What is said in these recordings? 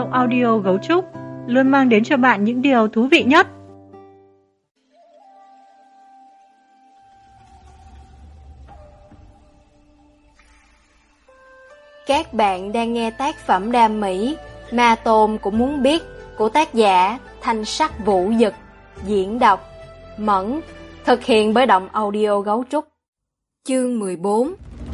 audio Gấu Trúc luôn mang đến cho bạn những điều thú vị nhất. Các bạn đang nghe tác phẩm đam mỹ Ma Tôn Cũng Muốn Biết của tác giả Thanh Sắc Vũ Dực, diễn đọc Mẫn, thực hiện bởi Động Audio Gấu Trúc. Chương 14.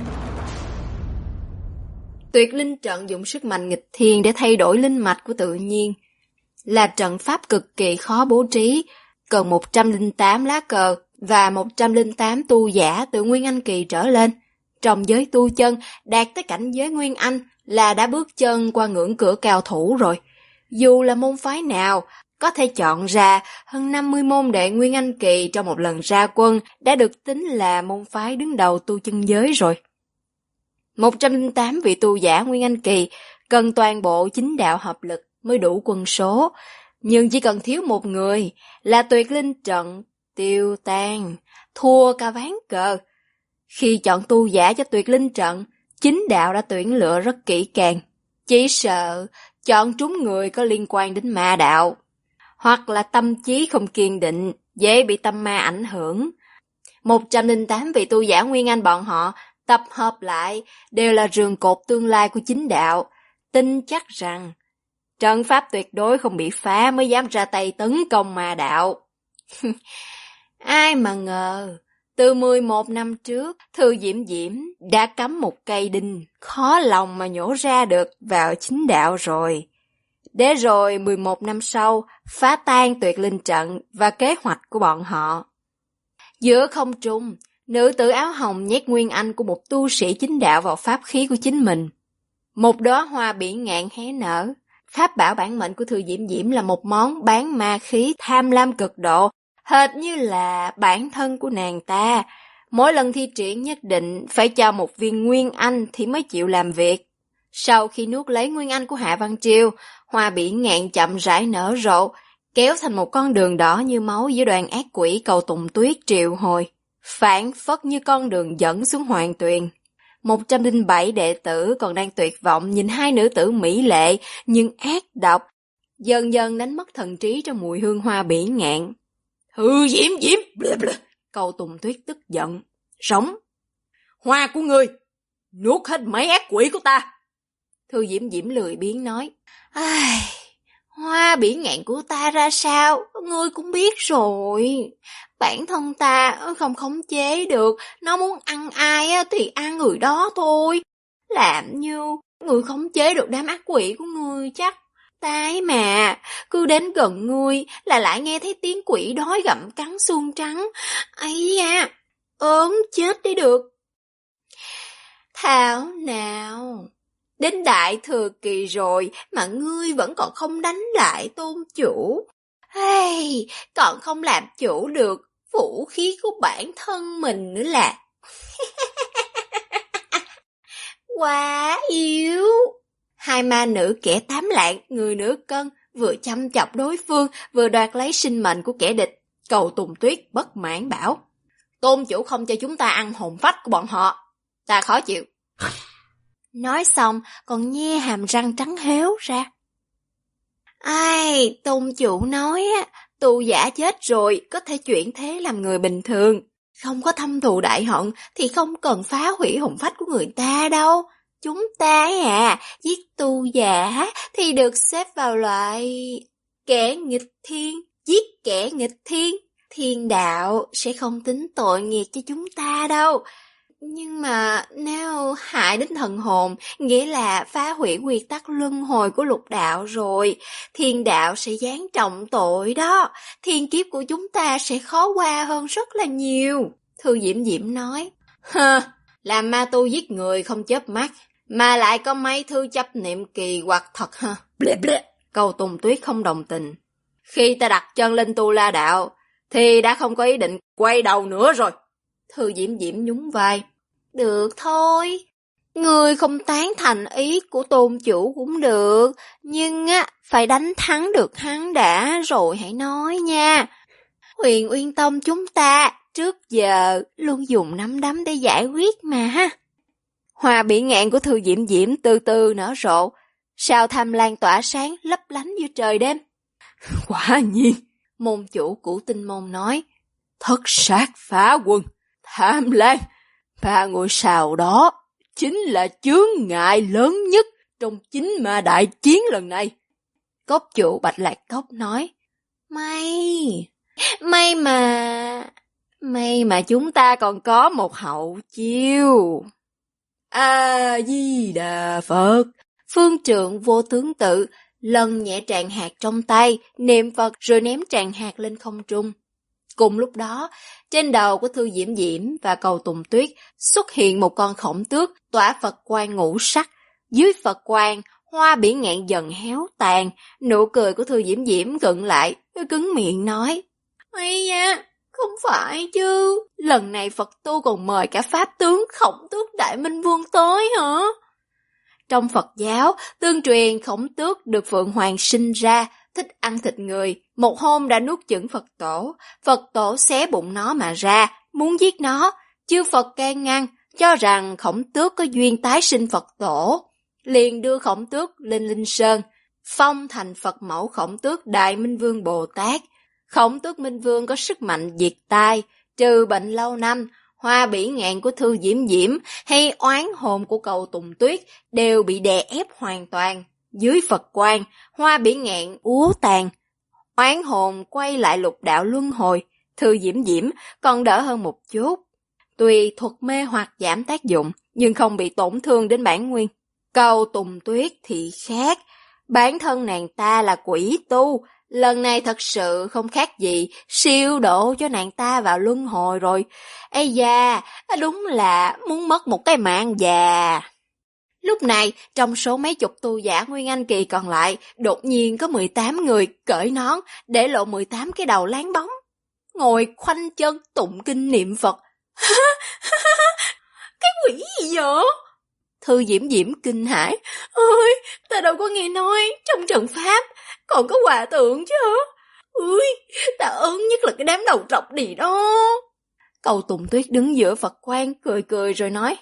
Tuyệt linh trận dùng sức mạnh nghịch thiên để thay đổi linh mạch của tự nhiên, là trận pháp cực kỳ khó bố trí, cần 108 lá cờ và 108 tu giả từ Nguyên Anh kỳ trở lên. Trong giới tu chân, đạt tới cảnh giới Nguyên Anh là đã bước chân qua ngưỡng cửa cao thủ rồi. Dù là môn phái nào, có thể chọn ra hơn 50 môn đệ Nguyên Anh kỳ trong một lần ra quân đã được tính là môn phái đứng đầu tu chân giới rồi. 108 vị tu giả Nguyên Anh kỳ cần toàn bộ chính đạo hợp lực mới đủ quân số, nhưng chỉ cần thiếu một người là tuyệt linh trận tiêu tan, thua cả ván cờ. Khi chọn tu giả cho tuyệt linh trận, chính đạo đã tuyển lựa rất kỹ càng, chỉ sợ chọn trúng người có liên quan đến ma đạo, hoặc là tâm trí không kiên định, dễ bị tâm ma ảnh hưởng. 108 vị tu giả Nguyên Anh bọn họ tập hợp lại đều là rường cột tương lai của chính đạo, tin chắc rằng trận pháp tuyệt đối không bị phá mới dám ra tay tấn công ma đạo. Ai mà ngờ, từ 11 năm trước, Thư Diễm Diễm đã cắm một cây đinh khó lòng mà nhổ ra được vào chính đạo rồi. Để rồi 11 năm sau, phá tan tuyệt linh trận và kế hoạch của bọn họ. Giữa không trung, nữ tử áo hồng nhét Nguyên Anh của một tu sĩ chính đạo vào pháp khí của chính mình. Một đóa hoa bỉ ngạn hé nở. Pháp bảo bản mệnh của Thư Diễm Diễm là một món bán ma khí tham lam cực độ, hệt như là bản thân của nàng ta. Mỗi lần thi triển nhất định phải cho một viên Nguyên Anh thì mới chịu làm việc. Sau khi nuốt lấy Nguyên Anh của Hạ Văn Triều, hoa bỉ ngạn chậm rãi nở rộ, kéo thành một con đường đỏ như máu giữa đoàn ác quỷ cầu Tùng Tuyết triệu hồi, phảng phất như con đường dẫn xuống hoàng tuyền. 107 đệ tử còn đang tuyệt vọng nhìn hai nữ tử mỹ lệ nhưng ác độc, dần dần đánh mất thần trí trong mùi hương hoa bỉ ngạn. Thư Diễm Diễm, cầu Tùng Tuyết tức giận, sống. Hoa của ngươi, nuốt hết mấy ác quỷ của ta. Thư Diễm Diễm lười biếng nói, ai, hoa bỉ ngạn của ta ra sao, ngươi cũng biết rồi. Bản thân ta không khống chế được, nó muốn ăn ai thì ăn người đó thôi. Làm như ngươi khống chế được đám ác quỷ của ngươi chắc. Tái mà, cứ đến gần ngươi là lại nghe thấy tiếng quỷ đói gặm cắn xương trắng. Ấy da, ớn chết đi được. Thảo nào, đến đại thừa kỳ rồi mà ngươi vẫn còn không đánh lại tôn chủ. Hey, còn không làm chủ được vũ khí của bản thân mình nữa là. Quá yếu. Hai ma nữ kẻ tám lạng, người nửa cân, vừa chăm chọc đối phương, vừa đoạt lấy sinh mệnh của kẻ địch. Cầu Tùng Tuyết bất mãn bảo, tôn chủ không cho chúng ta ăn hồn phách của bọn họ, ta khó chịu. Nói xong còn nhe hàm răng trắng héo ra. Ai, tôn chủ nói tu giả chết rồi có thể chuyển thế làm người bình thường, không có thâm thù đại hận thì không cần phá hủy hồn phách của người ta đâu. Chúng ta giết tu giả thì được xếp vào loại kẻ nghịch thiên, giết kẻ nghịch thiên. Thiên đạo sẽ không tính tội nghiệp cho chúng ta đâu. Nhưng mà nếu hại đến thần hồn, nghĩa là phá hủy quy tắc luân hồi của lục đạo rồi, thiên đạo sẽ giáng trọng tội đó. Thiên kiếp của chúng ta sẽ khó qua hơn rất là nhiều. Thư Diễm Diễm nói, làm ma tu giết người không chớp mắt, mà lại có mấy thứ chấp niệm kỳ quặc thật ha. Cầu Tùng Tuyết không đồng tình. Khi ta đặt chân lên Tu La đạo, thì đã không có ý định quay đầu nữa rồi. Thư Diễm Diễm nhún vai. Được thôi, người không tán thành ý của tôn chủ cũng được, nhưng phải đánh thắng được hắn đã rồi hãy nói nha. Huyền Uyên Tông chúng ta trước giờ luôn dùng nắm đấm để giải quyết mà ha. Hoa bỉ ngạn của Thư Diễm Diễm từ từ nở rộ, Sao tham lam tỏa sáng lấp lánh giữa trời đêm. Quả nhiên, môn chủ của Tinh Môn nói, thất sát phá quân, tham lam, ba ngôi sao đó chính là chướng ngại lớn nhất trong chính ma đại chiến lần này. Cốc chủ Bạch Lạc Cốc nói, may mà chúng ta còn có một hậu chiêu. A-di-đà Phật. Phương Trượng Vô Tướng Tự lần nhẹ tràng hạt trong tay, niệm Phật rồi ném tràng hạt lên không trung. Cùng lúc đó, trên đầu của Thư Diễm Diễm và Cầu Tùng Tuyết xuất hiện một con khổng tước tỏa Phật quang ngũ sắc. Dưới Phật quang, hoa biển ngạn dần héo tàn, nụ cười của Thư Diễm Diễm gượng lại, cứng miệng nói, ây da, không phải chứ, lần này Phật tu còn mời cả pháp tướng khổng tước Đại Minh Vương tới hả? Trong Phật giáo, tương truyền khổng tước được Phượng Hoàng sinh ra, thích ăn thịt người, một hôm đã nuốt chửng Phật tổ xé bụng nó mà ra, muốn giết nó, chư Phật can ngăn, cho rằng khổng tước có duyên tái sinh Phật tổ, liền đưa khổng tước lên Linh Sơn, phong thành Phật mẫu khổng tước Đại Minh Vương Bồ Tát. Khổng tước Minh Vương có sức mạnh diệt tai, trừ bệnh lâu năm, hoa bỉ ngạn của Thư Diễm Diễm hay oán hồn của Cầu Tùng Tuyết đều bị đè ép hoàn toàn. Dưới Phật quang, hoa bỉ ngạn úa tàn, oán hồn quay lại lục đạo luân hồi. Thư Diễm Diễm còn đỡ hơn một chút. Tuy thuật mê hoặc giảm tác dụng, nhưng không bị tổn thương đến bản nguyên. Cầu Tùng Tuyết thì khác, bản thân nàng ta là quỷ tu, lần này thật sự không khác gì siêu độ cho nàng ta vào luân hồi rồi. Ây da, đúng là muốn mất một cái mạng già. Lúc này, trong số mấy chục tu giả Nguyên Anh kỳ còn lại, đột nhiên có 18 người cởi nón, để lộ 18 cái đầu láng bóng, ngồi khoanh chân tụng kinh niệm Phật. Cái quỷ gì vậy? Thư Diễm Diễm kinh hãi. Ôi, ta đâu có nghe nói trong trận pháp còn có hòa tượng chứ. Ui, ta ớn nhất là cái đám đầu trọc đi đó. Cầu Tùng Tuyết đứng giữa Phật quang cười cười rồi nói,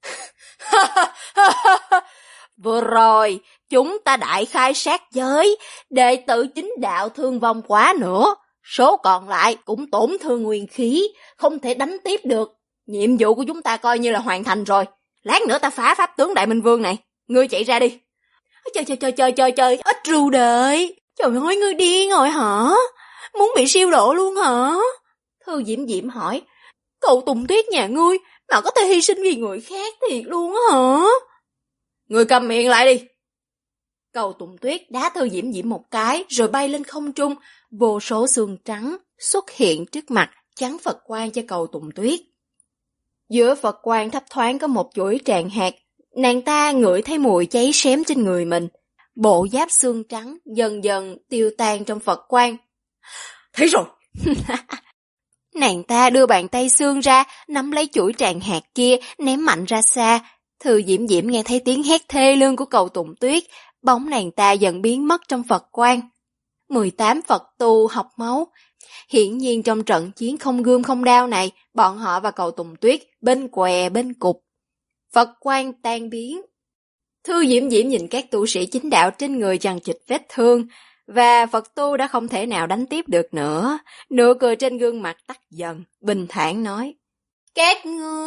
vừa rồi chúng ta đại khai sát giới, đệ tử chính đạo thương vong quá nữa, số còn lại cũng tổn thương nguyên khí, không thể đánh tiếp được. Nhiệm vụ của chúng ta coi như là hoàn thành rồi. Lát nữa ta phá pháp tướng Đại Minh Vương này, ngươi chạy ra đi. Trời, ít ru đợi. Trời ơi, ngươi điên rồi hả? Muốn bị siêu độ luôn hả? Thư Diễm Diễm hỏi, Cầu Tùng Tuyết nhà ngươi mà có thể hy sinh vì người khác thiệt luôn hả? Ngươi cầm miệng lại đi. Cầu Tùng Tuyết đá Thư Diễm Diễm một cái rồi bay lên không trung, vô số xương trắng xuất hiện trước mặt chắn Phật quang cho Cầu Tùng Tuyết. Giữa Phật quang thấp thoáng có một chuỗi tràng hạt, nàng ta ngửi thấy mùi cháy xém trên người mình. Bộ giáp xương trắng dần dần tiêu tan trong Phật quang. Thấy rồi! Nàng ta đưa bàn tay xương ra, nắm lấy chuỗi tràng hạt kia, ném mạnh ra xa. Thư Diễm Diễm nghe thấy tiếng hét thê lương của Cầu Tùng Tuyết, bóng nàng ta dần biến mất trong Phật quang. 18 Phật tu học máu. Hiển nhiên trong trận chiến không gươm không đao này, bọn họ và Cầu Tùng Tuyết bên què bên cục. Phật quang tan biến. Thư Diễm Diễm nhìn các tu sĩ chính đạo trên người chằng chịt vết thương, và Phật tu đã không thể nào đánh tiếp được nữa. Nụ cười trên gương mặt tắt dần, bình thản nói, Các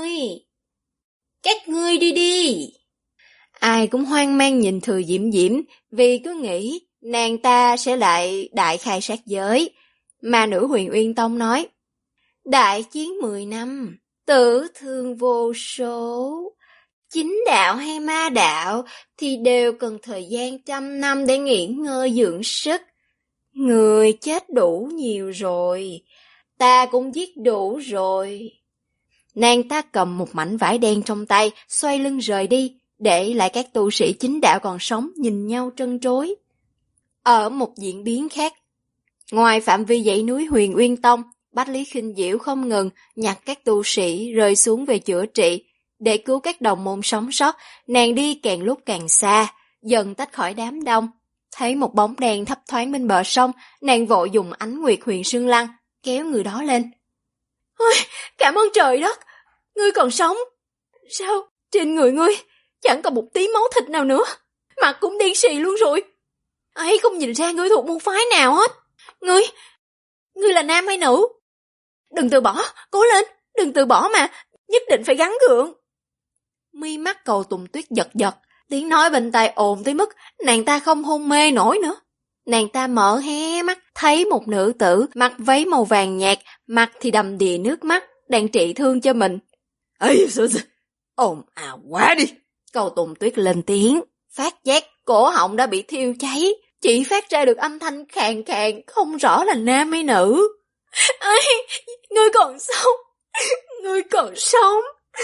ngươi đi đi. Ai cũng hoang mang nhìn Thư Diễm Diễm, vì cứ nghĩ nàng ta sẽ lại đại khai sát giới. Mà nữ Huyền Uyên Tông nói, đại chiến 10 năm, tử thương vô số. Chính đạo hay ma đạo thì đều cần thời gian 100 năm để nghỉ ngơi dưỡng sức. Người chết đủ nhiều rồi, ta cũng giết đủ rồi. Nàng ta cầm một mảnh vải đen trong tay, xoay lưng rời đi, để lại các tu sĩ chính đạo còn sống nhìn nhau trân trối. Ở một diễn biến khác, ngoài phạm vi dãy núi Huyền Uyên Tông, Bách Lý Khinh Diễu không ngừng nhặt các tu sĩ rơi xuống về chữa trị. Để cứu các đồng môn sống sót, nàng đi càng lúc càng xa, dần tách khỏi đám đông. Thấy một bóng đèn thấp thoáng bên bờ sông, nàng vội dùng ánh nguyệt huyền sương lăng, kéo người đó lên. Ôi, cảm ơn trời đất, ngươi còn sống. Sao, trên người ngươi chẳng còn một tí máu thịt nào nữa? mặt cũng đen xì luôn rồi. Ấy không nhìn ra ngươi thuộc môn phái nào hết. Ngươi là nam hay nữ? Đừng từ bỏ, cố lên, đừng từ bỏ mà, nhất định phải gắng gượng. Mi mắt Cầu Tùng Tuyết giật giật, tiếng nói bên tai ồn tới mức nàng ta không hôn mê nổi nữa. Nàng ta mở hé mắt, thấy một nữ tử mặc váy màu vàng nhạt, mặt thì đầm đìa nước mắt, đang trị thương cho mình. Ây, ồn ào quá đi. Cầu Tùng Tuyết lên tiếng, phát giác cổ họng đã bị thiêu cháy, chỉ phát ra được âm thanh khàn khàn, không rõ là nam hay nữ. Ây, ngươi còn sống, ngươi còn sống.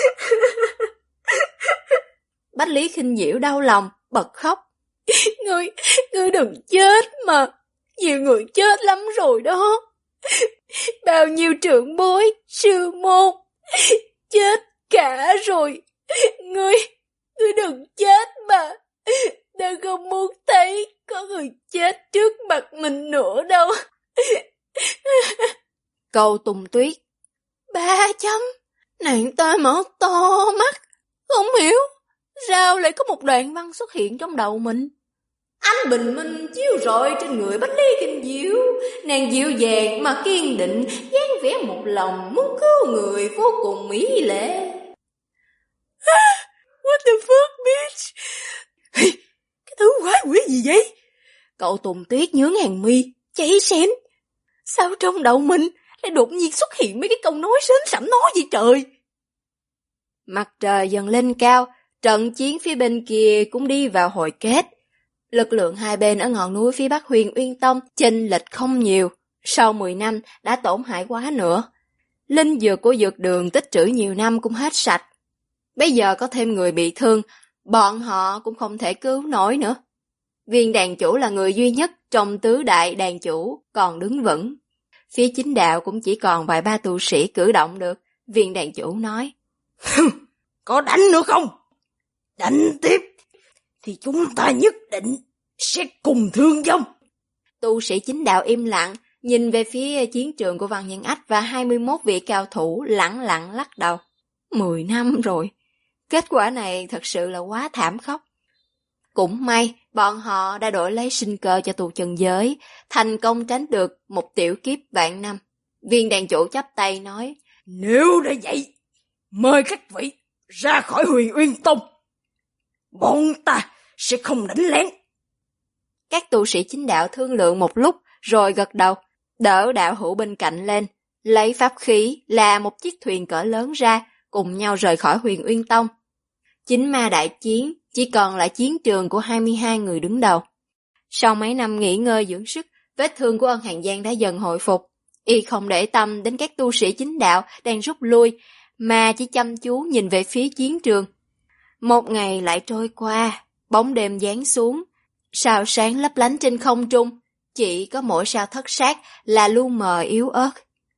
Bách Lý Khinh Diễu đau lòng, bật khóc. Ngươi đừng chết mà, nhiều người chết lắm rồi đó. Bao nhiêu trưởng bối, sư môn, chết cả rồi. Ngươi đừng chết mà, ta không muốn thấy có người chết trước mặt mình nữa đâu. Cầu Tùng Tuyết. 3 chấm, nàng ta mở to mắt, không hiểu sao lại có một đoạn văn xuất hiện trong đầu mình. Ánh bình minh chiếu rọi trên người Bách Lý Kinh Diễu, nàng dịu dàng mà kiên định, dáng vẻ một lòng muốn cứu người vô cùng mỹ lệ. What the fuck, bitch? Hey, cái thứ quái quỷ gì vậy? Cậu Tùng Tuyết nhướng hàng mi, cháy xém. Sao trong đầu mình lại đột nhiên xuất hiện mấy cái câu nói sến sẩm nói gì trời? Mặt trời dần lên cao, trận chiến phía bên kia cũng đi vào hồi kết. Lực lượng hai bên ở ngọn núi phía bắc Huyền Uyên Tông chênh lệch không nhiều, sau 10 năm đã tổn hại quá nữa. Linh dược của dược đường tích trữ nhiều năm cũng hết sạch. Bây giờ có thêm người bị thương, bọn họ cũng không thể cứu nổi nữa. Viên đàn chủ là người duy nhất trong tứ đại đàn chủ còn đứng vững. Phía chính đạo cũng chỉ còn vài ba tu sĩ cử động được. Viên đàn chủ nói, có đánh nữa không? Đánh tiếp thì chúng ta nhất định sẽ cùng thương vong. Tu sĩ chính đạo im lặng, nhìn về phía chiến trường của Văn Nhân Ách và 21 vị cao thủ lẳng lặng lắc đầu. 10 năm rồi, kết quả này thật sự là quá thảm khốc. Cũng may, bọn họ đã đổi lấy sinh cơ cho tù trần giới, thành công tránh được một tiểu kiếp vạn năm. Viên đàn chủ chắp tay nói, nếu đã vậy, mời các vị ra khỏi Huyền Uyên Tông. Bọn ta sẽ không đánh lén. Các tu sĩ chính đạo thương lượng một lúc rồi gật đầu, đỡ đạo hữu bên cạnh lên, lấy pháp khí là một chiếc thuyền cỡ lớn ra, cùng nhau rời khỏi Huyền Uyên Tông. Chính ma đại chiến chỉ còn lại chiến trường của 22 người đứng đầu. Sau mấy năm nghỉ ngơi dưỡng sức, vết thương của Ân Hàn Giang đã dần hồi phục. Y không để tâm đến các tu sĩ chính đạo đang rút lui, mà chỉ chăm chú nhìn về phía chiến trường. Một ngày lại trôi qua, bóng đêm giáng xuống, sao sáng lấp lánh trên không trung, chỉ có mỗi sao thất sát là lu mờ yếu ớt.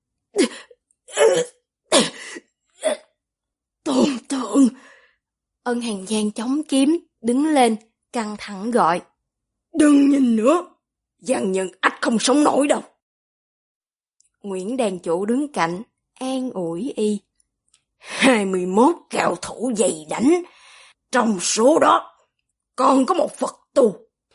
Tôn thượng! Ân Hàn Giang chống kiếm, đứng lên, căng thẳng gọi. Đừng nhìn nữa, Văn Nhân Ách không sống nổi đâu. Nguyễn đàn chủ đứng cạnh, an ủi y. 21 cao thủ dày đánh, trong số đó còn có một Phật tu.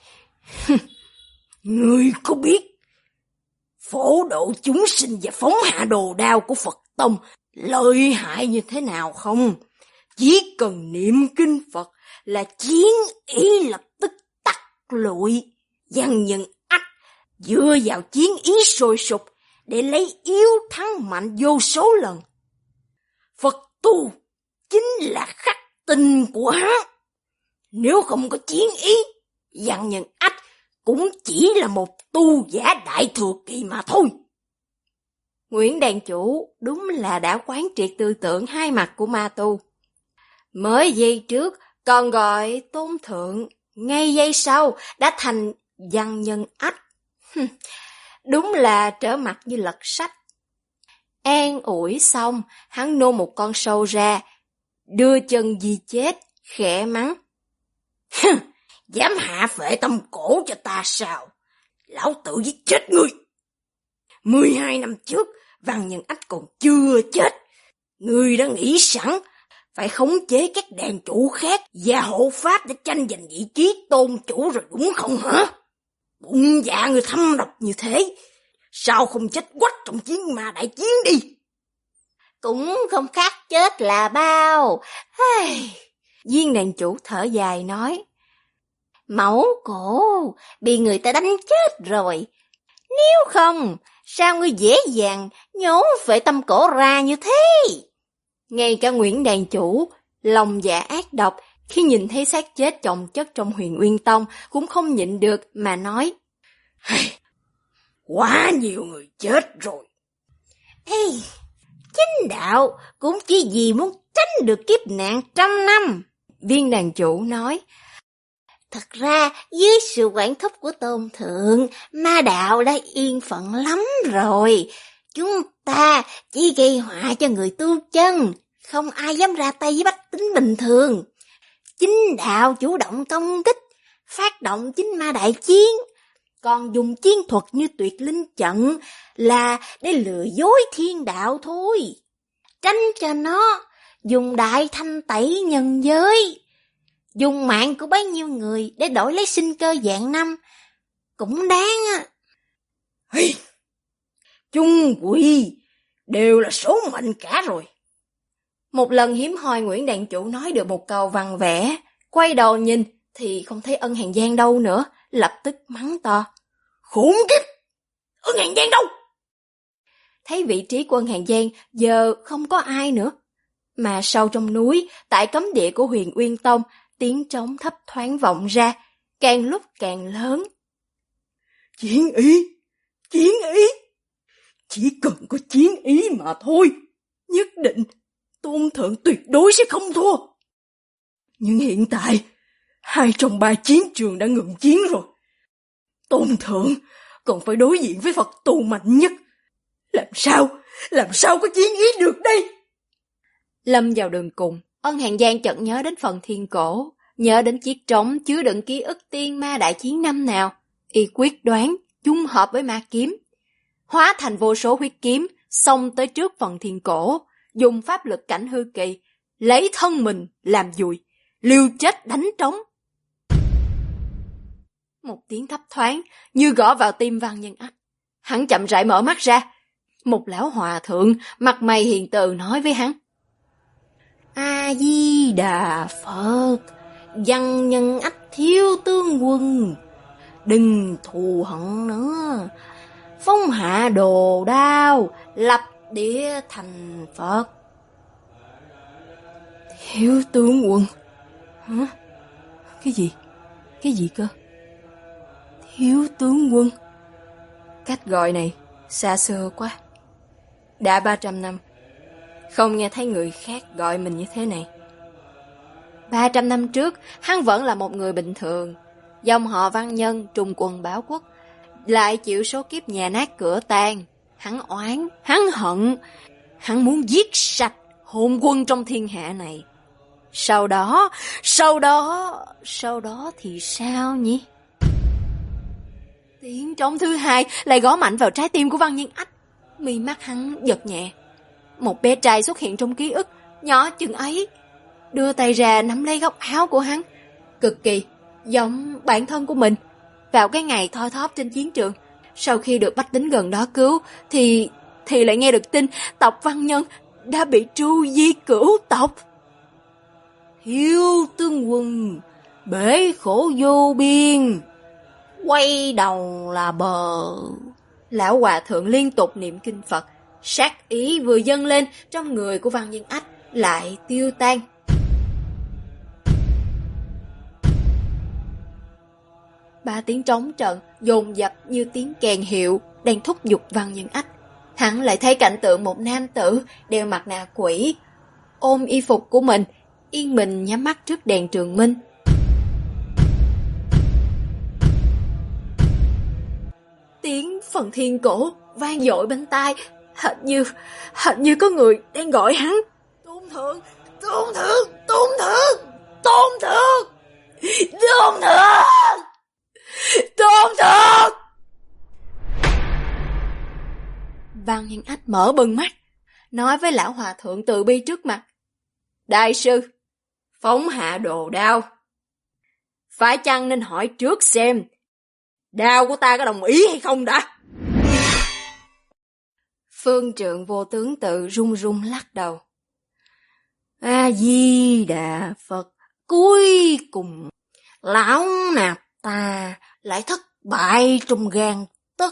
Ngươi có biết phổ độ chúng sinh và phóng hạ đồ đao của Phật Tông lợi hại như thế nào không? Chỉ cần niệm kinh Phật là chiến ý lập tức tắt lụi. Văn Nhân Ách dựa vào chiến ý sôi sục để lấy yếu thắng mạnh vô số lần. Phật tu chính là khắc tinh của hắn. Nếu không có chiến ý, Văn Nhân Ách cũng chỉ là một tu giả đại thừa kỳ mà thôi. Nguyễn đàn chủ đúng là đã quán triệt tư tưởng hai mặt của ma tu. Mới giây trước còn gọi tôn thượng, ngay giây sau đã thành Văn Nhân Ách. Đúng là trở mặt như lật sách. An ủi xong, hắn nô một con sâu ra, đưa chân di chết, khẽ mắng. Dám hạ phệ tâm cổ cho ta sao? Lão tự giết chết ngươi. 12 năm trước, Văn Nhân Ách còn chưa chết. Ngươi đã nghĩ sẵn phải khống chế các đàn chủ khác và hộ pháp để tranh giành vị trí tôn chủ rồi đúng không hả? Bụng dạ người thâm độc như thế, sao không chết quách trong chiến ma đại chiến đi? Cũng không khác chết là bao. Viên đàn chủ thở dài nói, mẫu cổ bị người ta đánh chết rồi. Nếu không, sao ngươi dễ dàng nhổ phệ tâm cổ ra như thế? Ngay cả Nguyễn đàn chủ, lòng dạ ác độc, khi nhìn thấy xác chết chồng chất trong Huyền Uyên Tông cũng không nhịn được mà nói, quá nhiều người chết rồi. Chính đạo cũng chỉ vì muốn tránh được kiếp nạn 100 năm. Viên đàn chủ nói, thật ra dưới sự quản thúc của Tôn Thượng, ma đạo đã yên phận lắm rồi. Chúng ta chỉ gây họa cho người tu chân, không ai dám ra tay với bách tính bình thường. Chính đạo chủ động công kích, phát động chính ma đại chiến, còn dùng chiến thuật như tuyệt linh trận là để lừa dối thiên đạo thôi. Tránh cho nó dùng đại thanh tẩy nhân giới, dùng mạng của bấy nhiêu người để đổi lấy sinh cơ vạn năm, cũng đáng á. Chung quy đều là số mệnh cả rồi. Một lần hiếm hoi Nguyễn đàn chủ nói được một câu văn vẽ, quay đầu nhìn thì không thấy Ân Hàn Giang đâu nữa, lập tức mắng to, khủng kiếp, Ân Hàn Giang đâu? Thấy vị trí của Ân Hàn Giang giờ không có ai nữa, mà sâu trong núi, tại cấm địa của Huyền Uyên Tông, tiếng trống thấp thoáng vọng ra, càng lúc càng lớn. Chiến ý, chỉ cần có chiến ý mà thôi, nhất định Tôn Thượng tuyệt đối sẽ không thua. Nhưng hiện tại, 2 trong 3 chiến trường đã ngừng chiến rồi. Tôn Thượng còn phải đối diện với Phật tù mạnh nhất. Làm sao có chiến ý được đây? Lâm vào đường cùng, Ân Hàn Giang chợt nhớ đến phần thiên cổ, nhớ đến chiếc trống chứa đựng ký ức tiên ma đại chiến năm nào. Y quyết đoán, dung hợp với ma kiếm, hóa thành vô số huyết kiếm, xông tới trước phần thiên cổ, dùng pháp lực cảnh hư kỳ, lấy thân mình làm dùi, liều chết đánh trống. Một tiếng thấp thoáng như gõ vào tim Văn Nhân Ách. Hắn chậm rãi mở mắt ra. Một lão hòa thượng mặt mày hiền từ nói với hắn, A Di Đà Phật, Văn Nhân Ách thiếu tướng quân, đừng thù hận nữa, phong hạ đồ đao, lập địa thành Phật. Thiếu tướng quân? Hả? Cái gì cơ? Thiếu tướng quân? Cách gọi này xa xưa quá. Đã 300 năm, không nghe thấy người khác gọi mình như thế này. 300 năm trước, hắn vẫn là một người bình thường, dòng họ Văn Nhân trùng quần báo quốc, lại chịu số kiếp nhà nát cửa tan. Hắn oán, hắn hận, hắn muốn giết sạch hồn quân trong thiên hạ này. Sau đó thì sao nhỉ? Tiếng trống thứ hai lại gõ mạnh vào trái tim của Văn Nhân Ách. Mi mắt hắn giật nhẹ. Một bé trai xuất hiện trong ký ức, nhỏ chừng ấy, đưa tay ra nắm lấy góc áo của hắn, cực kỳ giống bản thân của mình. Vào cái ngày thoi thóp trên chiến trường, sau khi được bách tính gần đó cứu, thì lại nghe được tin tộc Văn Nhân đã bị tru di cửu tộc. Thiếu tướng quân, bể khổ vô biên, quay đầu là bờ. Lão hòa thượng liên tục niệm kinh Phật, sát ý vừa dâng lên trong người của Văn Nhân Ách lại tiêu tan. Ba tiếng trống trận dồn dập như tiếng kèn hiệu đang thúc giục Văn Nhân Ách. Hắn lại thấy cảnh tượng một nam tử đeo mặt nạ quỷ, ôm y phục của mình, yên bình nhắm mắt trước đèn trường minh. Tiếng phần thiên cổ vang dội bên tai, hệt như có người đang gọi hắn. Tôn Thượng, Tôn Thượng, Tôn Thượng, Tôn Thượng, Tôn Thượng, Tôn Thượng. Văn Nhân Ách mở bừng mắt, nói với lão hòa thượng từ bi trước mặt, Đại sư, phóng hạ đồ đao. Phải chăng nên hỏi trước xem đao của ta có đồng ý hay không đã? Phương Trượng Vô Tướng Tự run run lắc đầu. A-di-đà Phật, cuối cùng lão nạp ta lại thất bại trong gang tấc.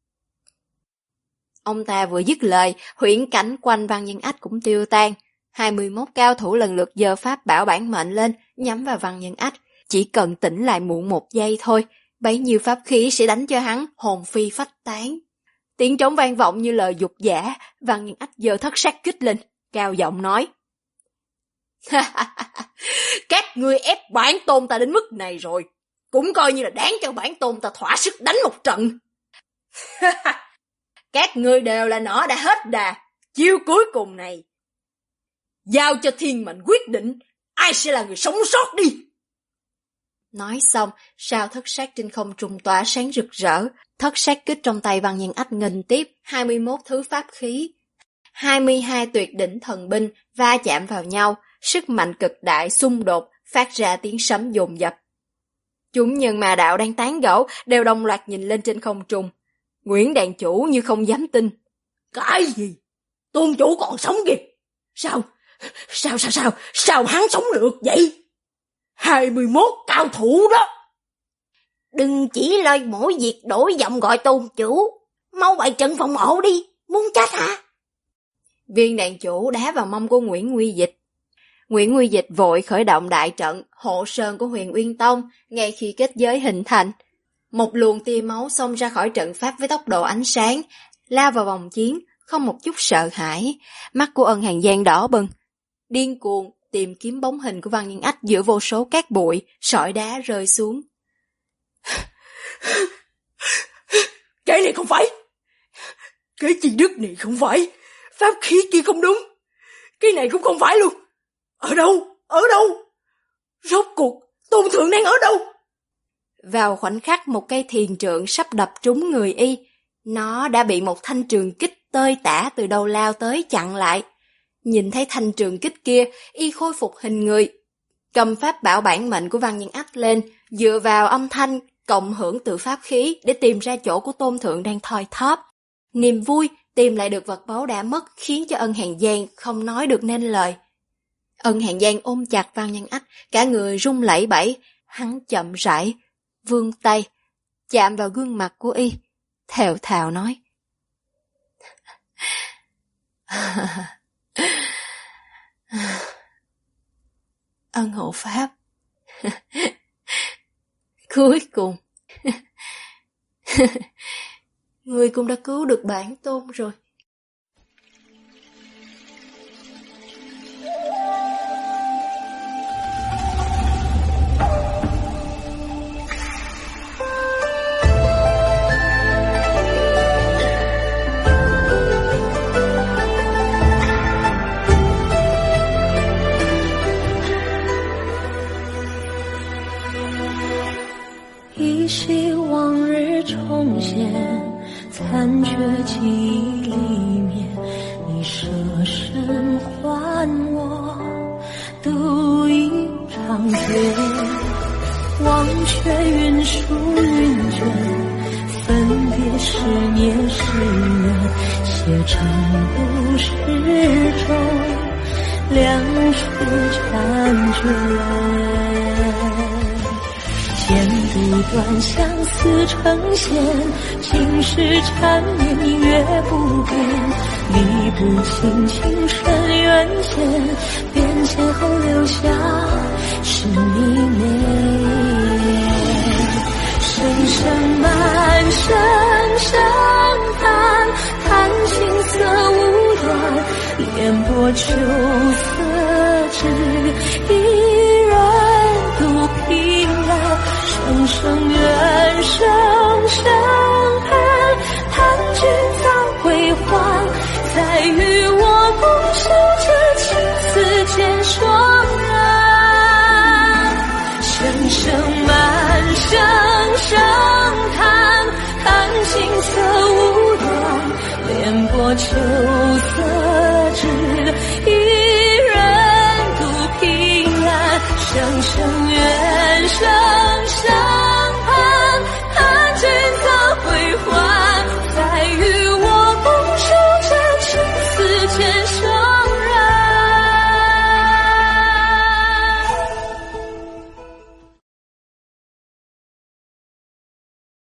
Ông ta vừa dứt lời, huyễn cảnh quanh Văn Nhân Ách cũng tiêu tan. 21 cao thủ lần lượt giơ pháp bảo bản mệnh lên, nhắm vào Văn Nhân Ách. Chỉ cần tỉnh lại muộn 1 giây thôi, bấy nhiêu pháp khí sẽ đánh cho hắn hồn phi phách tán. Tiếng trống vang vọng như lời dục giả, Văn Nhân Ách giơ thất sát kích lên, cao giọng nói. Các ngươi ép bản tôn ta đến mức này rồi, cũng coi như là đáng cho bản tôn ta thỏa sức đánh một trận. Các ngươi đều là nỏ đã hết đà, chiêu cuối cùng này giao cho thiên mệnh quyết định ai sẽ là người sống sót đi. Nói xong, sao thất sát trên không trung tỏa sáng rực rỡ, thất sát kích trong tay Văn Nhân Ách nghênh tiếp 21 thứ pháp khí. 22 tuyệt đỉnh thần binh va chạm vào nhau, sức mạnh cực đại xung đột, phát ra tiếng sấm dồn dập. Chúng nhân mà đạo đang tán gẫu đều đồng loạt nhìn lên trên không trung. Nguyễn đàn chủ như không dám tin. Cái gì? Tôn chủ còn sống kìa? Sao hắn sống được vậy? 21 cao thủ đó. Đừng chỉ lời mỗi việc đổi giọng gọi tôn chủ, mau bày trận phòng hộ đi, muốn chết hả? Viên đàn chủ đá vào mông của Nguyễn Nguy Dịch. Nguyễn Nguy Dịch vội khởi động đại trận hộ sơn của Huyền Uyên Tông. Ngay khi kết giới hình thành, một luồng tia máu xông ra khỏi trận pháp với tốc độ ánh sáng, lao vào vòng chiến, không một chút sợ hãi. Mắt của Ân Hàn Giang đỏ bừng, điên cuồng tìm kiếm bóng hình của Văn Nhân Ách giữa vô số cát bụi, sỏi đá rơi xuống. Cái này không phải, cái chi đức này không phải, pháp khí kia không đúng, cái này cũng không phải luôn. Ở đâu? Rốt cuộc tôn thượng đang ở đâu? Vào khoảnh khắc một cây thiền trượng sắp đập trúng người y, nó đã bị một thanh trường kích tơi tả từ đầu lao tới chặn lại. Nhìn thấy thanh trường kích kia, y khôi phục hình người, cầm pháp bảo bản mệnh của Văn Nhân Ách lên, dựa vào âm thanh cộng hưởng từ pháp khí để tìm ra chỗ của tôn thượng đang thoi thóp. Niềm vui tìm lại được vật báu đã mất khiến cho Ân Hàn Giang không nói được nên lời. Ân Hàn Giang ôm chặt Văn Nhân Ách, cả người run lẩy bẩy. Hắn chậm rãi vươn tay chạm vào gương mặt của y, thều thào nói. Ân hộ pháp, cuối cùng ngươi cũng đã cứu được bản tôn rồi. 依稀往日重现，残缺记忆里面，你舍身还我，独饮长街，忘却云舒云卷，分别十年十月，写成故事中两水缠卷。剪不断相思成线，情是缠绵明月不变，理不清情深缘浅，变迁后留下是你美。声声满声声叹，叹青涩无端，莲波秋色只一人独凭栏。声声怨，声声恨，叹君早归还，再与我共守这情丝间霜染。声声满，声声叹，叹青涩无端，莲波秋色只一人独生。